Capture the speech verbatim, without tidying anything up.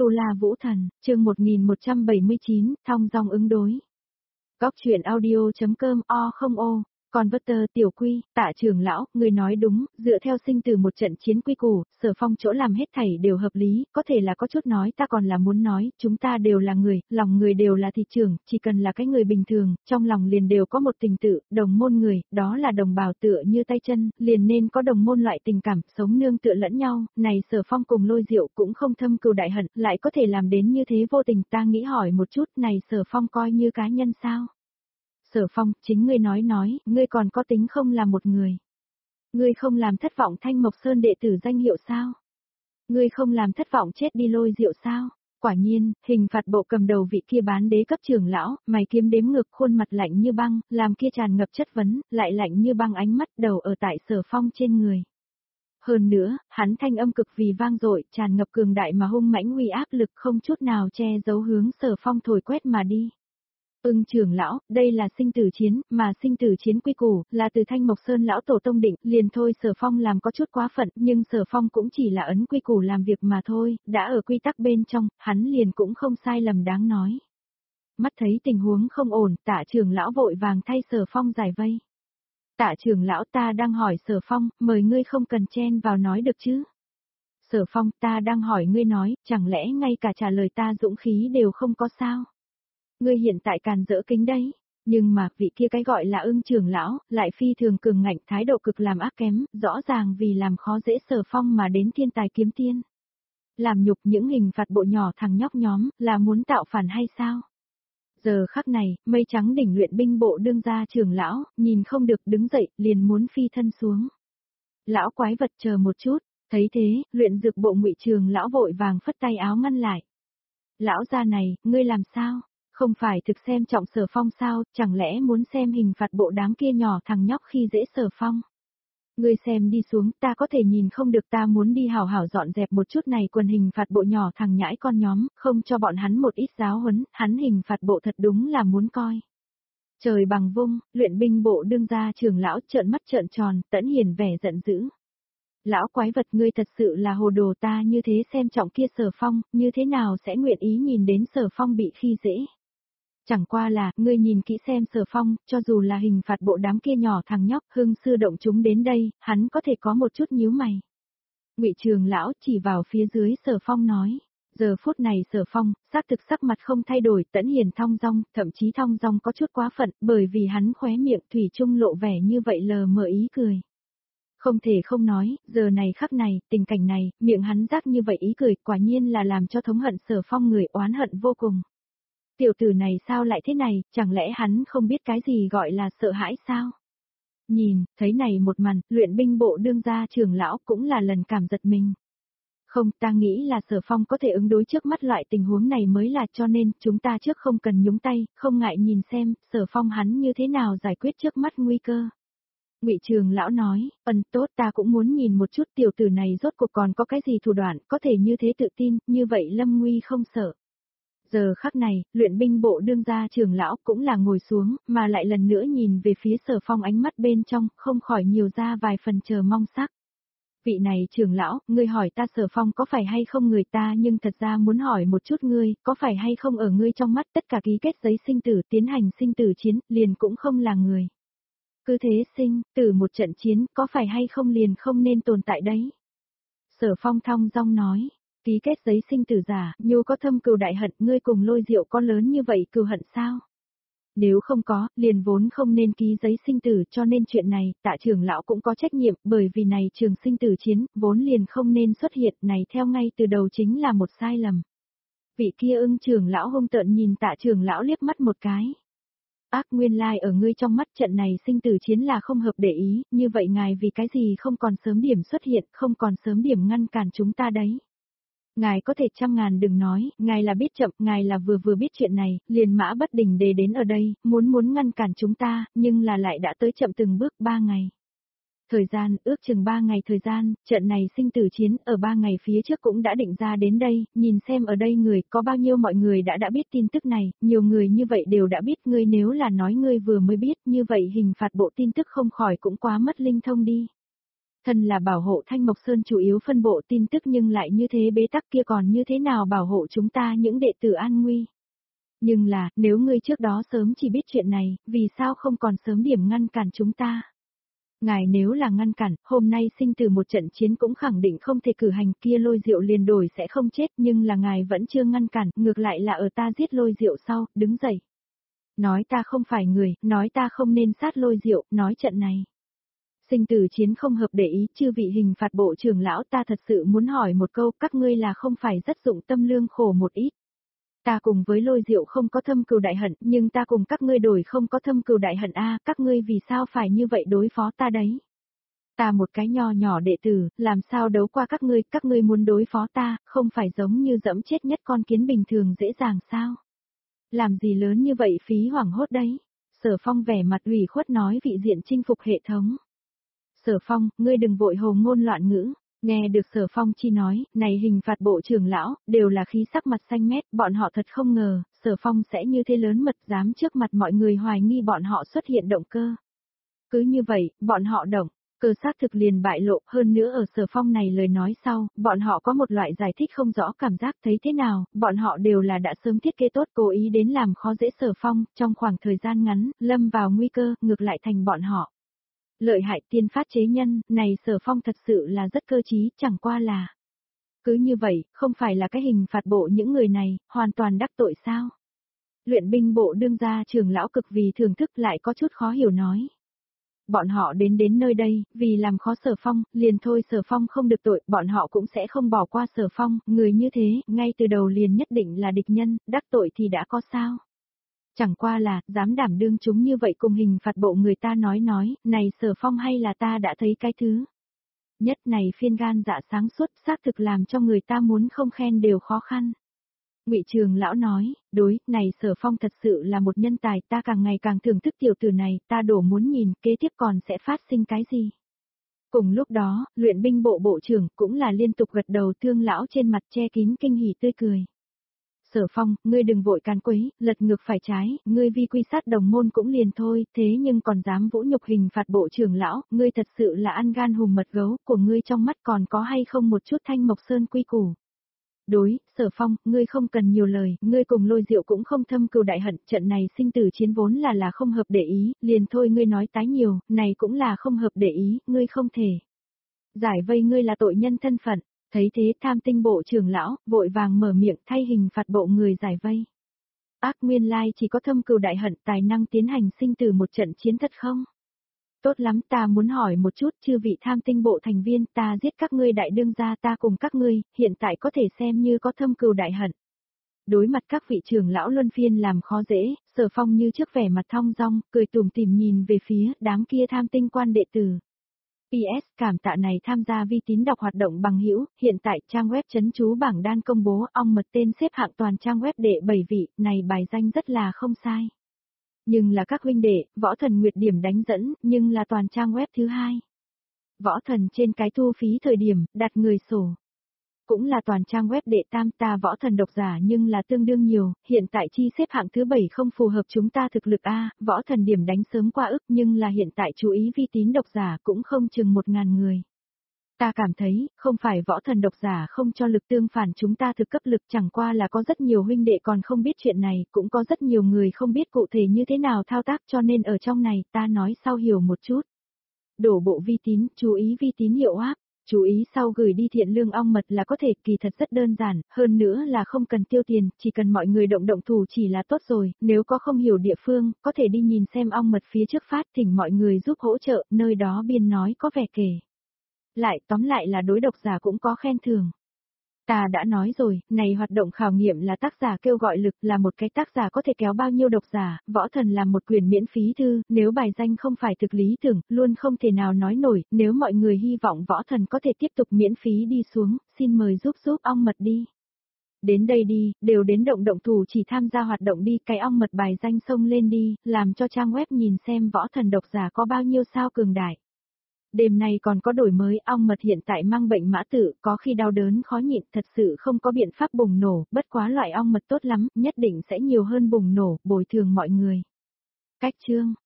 Tu La Vũ Thần, chương một nghìn một trăm bảy mươi chín, thong dong ứng đối. Góc truyện audio.com o không ô. Còn Butter tiểu quy, Tạ trưởng lão, người nói đúng, dựa theo sinh từ một trận chiến quy củ, Sở Phong chỗ làm hết thảy đều hợp lý, có thể là có chút nói ta còn là muốn nói, chúng ta đều là người, lòng người đều là thị trường, chỉ cần là cái người bình thường, trong lòng liền đều có một tình tự, đồng môn người, đó là đồng bào tựa như tay chân, liền nên có đồng môn loại tình cảm, sống nương tựa lẫn nhau, này Sở Phong cùng Lôi Diệu cũng không thâm cừu đại hận, lại có thể làm đến như thế vô tình, ta nghĩ hỏi một chút, này Sở Phong coi như cá nhân sao? Sở Phong, chính ngươi nói nói, ngươi còn có tính không là một người. Ngươi không làm thất vọng Thanh Mộc Sơn đệ tử danh hiệu sao? Ngươi không làm thất vọng chết đi Lôi Diệu sao? Quả nhiên, hình phạt bộ cầm đầu vị kia bán đế cấp trưởng lão, mày kiếm đếm ngược khuôn mặt lạnh như băng, làm kia tràn ngập chất vấn, lại lạnh như băng ánh mắt đầu ở tại Sở Phong trên người. Hơn nữa, hắn thanh âm cực vì vang dội, tràn ngập cường đại mà hung mãnh uy áp lực không chút nào che giấu hướng Sở Phong thổi quét mà đi. Ưng trưởng lão, đây là sinh tử chiến, mà sinh tử chiến quy củ, là từ Thanh Mộc Sơn lão tổ tông định, liền thôi Sở Phong làm có chút quá phận, nhưng Sở Phong cũng chỉ là ấn quy củ làm việc mà thôi, đã ở quy tắc bên trong, hắn liền cũng không sai lầm đáng nói. Mắt thấy tình huống không ổn, Tạ trưởng lão vội vàng thay Sở Phong giải vây. Tạ trưởng lão ta đang hỏi Sở Phong, mời ngươi không cần chen vào nói được chứ. Sở Phong ta đang hỏi ngươi nói, chẳng lẽ ngay cả trả lời ta dũng khí đều không có sao? Ngươi hiện tại càn dỡ kính đấy, nhưng mà vị kia cái gọi là Ưng trưởng lão, lại phi thường cường ngạnh thái độ cực làm ác kém, rõ ràng vì làm khó dễ Sở Phong mà đến thiên tài kiếm tiên. Làm nhục những hình phạt bộ nhỏ thằng nhóc nhóm, là muốn tạo phản hay sao? Giờ khắc này, mây trắng đỉnh luyện binh bộ đương gia trưởng lão, nhìn không được đứng dậy, liền muốn phi thân xuống. Lão quái vật chờ một chút, thấy thế, luyện dược bộ Ngụy Trường lão vội vàng phất tay áo ngăn lại. Lão gia này, ngươi làm sao? Không phải thực xem trọng Sở Phong sao, chẳng lẽ muốn xem hình phạt bộ đám kia nhỏ thằng nhóc khi dễ Sở Phong? Ngươi xem đi xuống, ta có thể nhìn không được, ta muốn đi hảo hảo dọn dẹp một chút này quần hình phạt bộ nhỏ thằng nhãi con nhóm, không cho bọn hắn một ít giáo huấn, hắn hình phạt bộ thật đúng là muốn coi. Trời bằng vung, luyện binh bộ đương gia trưởng lão trợn mắt trợn tròn, tẫn hiền vẻ giận dữ. Lão quái vật, ngươi thật sự là hồ đồ, ta như thế xem trọng kia Sở Phong, như thế nào sẽ nguyện ý nhìn đến Sở Phong bị khi dễ? Chẳng qua là, ngươi nhìn kỹ xem Sở Phong, cho dù là hình phạt bộ đám kia nhỏ thằng nhóc, hưng sư động chúng đến đây, hắn có thể có một chút nhíu mày. Ngụy Trường lão chỉ vào phía dưới Sở Phong nói. Giờ phút này Sở Phong, xác thực sắc mặt không thay đổi, tẫn hiền thong dong, thậm chí thong dong có chút quá phận, bởi vì hắn khóe miệng thủy chung lộ vẻ như vậy lờ mờ ý cười. Không thể không nói, giờ này khắc này, tình cảnh này, miệng hắn rác như vậy ý cười, quả nhiên là làm cho thống hận Sở Phong người oán hận vô cùng. Tiểu tử này sao lại thế này, chẳng lẽ hắn không biết cái gì gọi là sợ hãi sao? Nhìn, thấy này một màn, luyện binh bộ đương gia trưởng lão cũng là lần cảm giật mình. Không, ta nghĩ là Sở Phong có thể ứng đối trước mắt loại tình huống này mới là, cho nên, chúng ta trước không cần nhúng tay, không ngại nhìn xem, Sở Phong hắn như thế nào giải quyết trước mắt nguy cơ. Ngụy Trường lão nói, ân tốt, ta cũng muốn nhìn một chút tiểu tử này rốt cuộc còn có cái gì thủ đoạn, có thể như thế tự tin, như vậy lâm nguy không sợ. Giờ khắc này, luyện binh bộ đương gia trưởng lão cũng là ngồi xuống, mà lại lần nữa nhìn về phía Sở Phong, ánh mắt bên trong, không khỏi nhiều ra vài phần chờ mong sắc. Vị này trưởng lão, ngươi hỏi ta Sở Phong có phải hay không người ta, nhưng thật ra muốn hỏi một chút ngươi, có phải hay không ở ngươi trong mắt tất cả ký kết giấy sinh tử tiến hành sinh tử chiến, liền cũng không là người. Cứ thế sinh, tử một trận chiến, có phải hay không liền không nên tồn tại đấy. Sở Phong thong dong nói. Ký kết giấy sinh tử giả, nhu có thâm cừu đại hận, ngươi cùng Lôi Diệu có lớn như vậy cừu hận sao? Nếu không có, liền vốn không nên ký giấy sinh tử, cho nên chuyện này, Tạ trưởng lão cũng có trách nhiệm, bởi vì này trường sinh tử chiến, vốn liền không nên xuất hiện, này theo ngay từ đầu chính là một sai lầm. Vị kia Ưng trưởng lão hung tợn nhìn Tạ trưởng lão liếc mắt một cái. Ác, nguyên lai like ở ngươi trong mắt trận này sinh tử chiến là không hợp để ý, như vậy ngài vì cái gì không còn sớm điểm xuất hiện, không còn sớm điểm ngăn cản chúng ta đấy. Ngài có thể trăm ngàn đừng nói, ngài là biết chậm, ngài là vừa vừa biết chuyện này, liền mã bất đình đề đến ở đây, muốn muốn ngăn cản chúng ta, nhưng là lại đã tới chậm từng bước ba ngày. Thời gian, ước chừng ba ngày thời gian, trận này sinh tử chiến ở ba ngày phía trước cũng đã định ra đến đây, nhìn xem ở đây người có bao nhiêu mọi người đã đã biết tin tức này, nhiều người như vậy đều đã biết, ngươi nếu là nói ngươi vừa mới biết, như vậy hình phạt bộ tin tức không khỏi cũng quá mất linh thông đi. Thân là bảo hộ Thanh Mộc Sơn chủ yếu phân bộ tin tức nhưng lại như thế bế tắc kia còn như thế nào bảo hộ chúng ta những đệ tử an nguy. Nhưng là, nếu ngươi trước đó sớm chỉ biết chuyện này, vì sao không còn sớm điểm ngăn cản chúng ta? Ngài nếu là ngăn cản, hôm nay sinh từ một trận chiến cũng khẳng định không thể cử hành kia Lôi Diệu liền đổi sẽ không chết nhưng là ngài vẫn chưa ngăn cản, ngược lại là ở ta giết Lôi Diệu sau, đứng dậy. Nói ta không phải người, nói ta không nên sát Lôi Diệu, nói trận này. Sinh tử chiến không hợp để ý, chư vị hình phạt bộ trưởng lão ta thật sự muốn hỏi một câu, các ngươi là không phải rất dụng tâm lương khổ một ít. Ta cùng với Lôi Diệu không có thâm cừu đại hận, nhưng ta cùng các ngươi đổi không có thâm cừu đại hận a, các ngươi vì sao phải như vậy đối phó ta đấy? Ta một cái nho nhỏ đệ tử, làm sao đấu qua các ngươi, các ngươi muốn đối phó ta, không phải giống như dẫm chết nhất con kiến bình thường dễ dàng sao? Làm gì lớn như vậy phí hoảng hốt đấy? Sở Phong vẻ mặt ủy khuất nói vị diện chinh phục hệ thống. Sở Phong, ngươi đừng vội hồ ngôn loạn ngữ. Nghe được Sở Phong chi nói, này hình phạt bộ trưởng lão, đều là khí sắc mặt xanh mét, bọn họ thật không ngờ, Sở Phong sẽ như thế lớn mật dám trước mặt mọi người hoài nghi bọn họ xuất hiện động cơ. Cứ như vậy, bọn họ động, cơ xác thực liền bại lộ, hơn nữa ở Sở Phong này lời nói sau, bọn họ có một loại giải thích không rõ cảm giác thấy thế nào, bọn họ đều là đã sớm thiết kế tốt cố ý đến làm khó dễ Sở Phong, trong khoảng thời gian ngắn, lâm vào nguy cơ, ngược lại thành bọn họ. Lợi hại tiên phát chế nhân, này Sở Phong thật sự là rất cơ trí, chẳng qua là. Cứ như vậy, không phải là cái hình phạt bộ những người này, hoàn toàn đắc tội sao? Luyện binh bộ đương gia trưởng lão cực vì thưởng thức lại có chút khó hiểu nói. Bọn họ đến đến nơi đây, vì làm khó Sở Phong, liền thôi Sở Phong không được tội, bọn họ cũng sẽ không bỏ qua Sở Phong, người như thế, ngay từ đầu liền nhất định là địch nhân, đắc tội thì đã có sao? Chẳng qua là, dám đảm đương chúng như vậy cùng hình phạt bộ người ta nói nói, này Sở Phong hay là ta đã thấy cái thứ. Nhất này phiên gan dạ sáng suốt, xác thực làm cho người ta muốn không khen đều khó khăn. Ngụy Trường lão nói, đối, này Sở Phong thật sự là một nhân tài, ta càng ngày càng thưởng thức tiểu tử này, ta đổ muốn nhìn, kế tiếp còn sẽ phát sinh cái gì. Cùng lúc đó, luyện binh bộ bộ trưởng cũng là liên tục gật đầu thương lão trên mặt che kín kinh hỉ tươi cười. Sở Phong, ngươi đừng vội can quấy, lật ngược phải trái, ngươi vi quy sát đồng môn cũng liền thôi, thế nhưng còn dám vũ nhục hình phạt bộ trưởng lão, ngươi thật sự là ăn gan hùm mật gấu, của ngươi trong mắt còn có hay không một chút Thanh Mộc Sơn quy củ. Đối, Sở Phong, ngươi không cần nhiều lời, ngươi cùng Lôi Diệu cũng không thâm cừu đại hận, trận này sinh tử chiến vốn là là không hợp để ý, liền thôi ngươi nói tái nhiều, này cũng là không hợp để ý, ngươi không thể. Giải vây ngươi là tội nhân thân phận. Thấy thế tham tinh bộ trưởng lão, vội vàng mở miệng thay hình phạt bộ người giải vây. Ác nguyên lai chỉ có thâm cừu đại hận tài năng tiến hành sinh tử một trận chiến thật không? Tốt lắm ta muốn hỏi một chút chư vị tham tinh bộ thành viên ta giết các ngươi đại đương gia ta cùng các ngươi, hiện tại có thể xem như có thâm cừu đại hận. Đối mặt các vị trưởng lão luân phiên làm khó dễ, Sở Phong như trước vẻ mặt thong dong, cười tủm tỉm nhìn về phía đám kia tham tinh quan đệ tử. pê ét cảm tạ này tham gia vi tín đọc hoạt động bằng hữu, hiện tại trang web chấn chú bảng đan công bố ong mật tên xếp hạng toàn trang web đệ bảy vị, này bài danh rất là không sai. Nhưng là các huynh đệ, võ thần nguyệt điểm đánh dẫn, nhưng là toàn trang web thứ hai. Võ thần trên cái thu phí thời điểm, đặt người sổ. Cũng là toàn trang web đệ tam ta võ thần độc giả nhưng là tương đương nhiều, hiện tại chi xếp hạng thứ bảy không phù hợp chúng ta thực lực A, võ thần điểm đánh sớm qua ức nhưng là hiện tại chú ý vi tín độc giả cũng không chừng một ngàn người. Ta cảm thấy, không phải võ thần độc giả không cho lực tương phản chúng ta thực cấp lực chẳng qua là có rất nhiều huynh đệ còn không biết chuyện này, cũng có rất nhiều người không biết cụ thể như thế nào thao tác cho nên ở trong này ta nói sau hiểu một chút. Đổ bộ vi tín, chú ý vi tín hiệu áp. Chú ý sau gửi đi thiện lương ong mật là có thể kỳ thật rất đơn giản, hơn nữa là không cần tiêu tiền, chỉ cần mọi người động động thủ chỉ là tốt rồi, nếu có không hiểu địa phương, có thể đi nhìn xem ong mật phía trước phát thỉnh mọi người giúp hỗ trợ, nơi đó biên nói có vẻ kể. Lại tóm lại là đối độc giả cũng có khen thưởng. Ta đã nói rồi, này hoạt động khảo nghiệm là tác giả kêu gọi lực là một cái tác giả có thể kéo bao nhiêu độc giả, võ thần là một quyền miễn phí thư, nếu bài danh không phải thực lý tưởng, luôn không thể nào nói nổi, nếu mọi người hy vọng võ thần có thể tiếp tục miễn phí đi xuống, xin mời giúp giúp ong mật đi. Đến đây đi, đều đến động động thủ chỉ tham gia hoạt động đi, cái ong mật bài danh xông lên đi, làm cho trang web nhìn xem võ thần độc giả có bao nhiêu sao cường đại. Đêm nay còn có đổi mới, ong mật hiện tại mang bệnh mã tử, có khi đau đớn khó nhịn, thật sự không có biện pháp bùng nổ, bất quá loại ong mật tốt lắm, nhất định sẽ nhiều hơn bùng nổ, bồi thường mọi người. Cách chương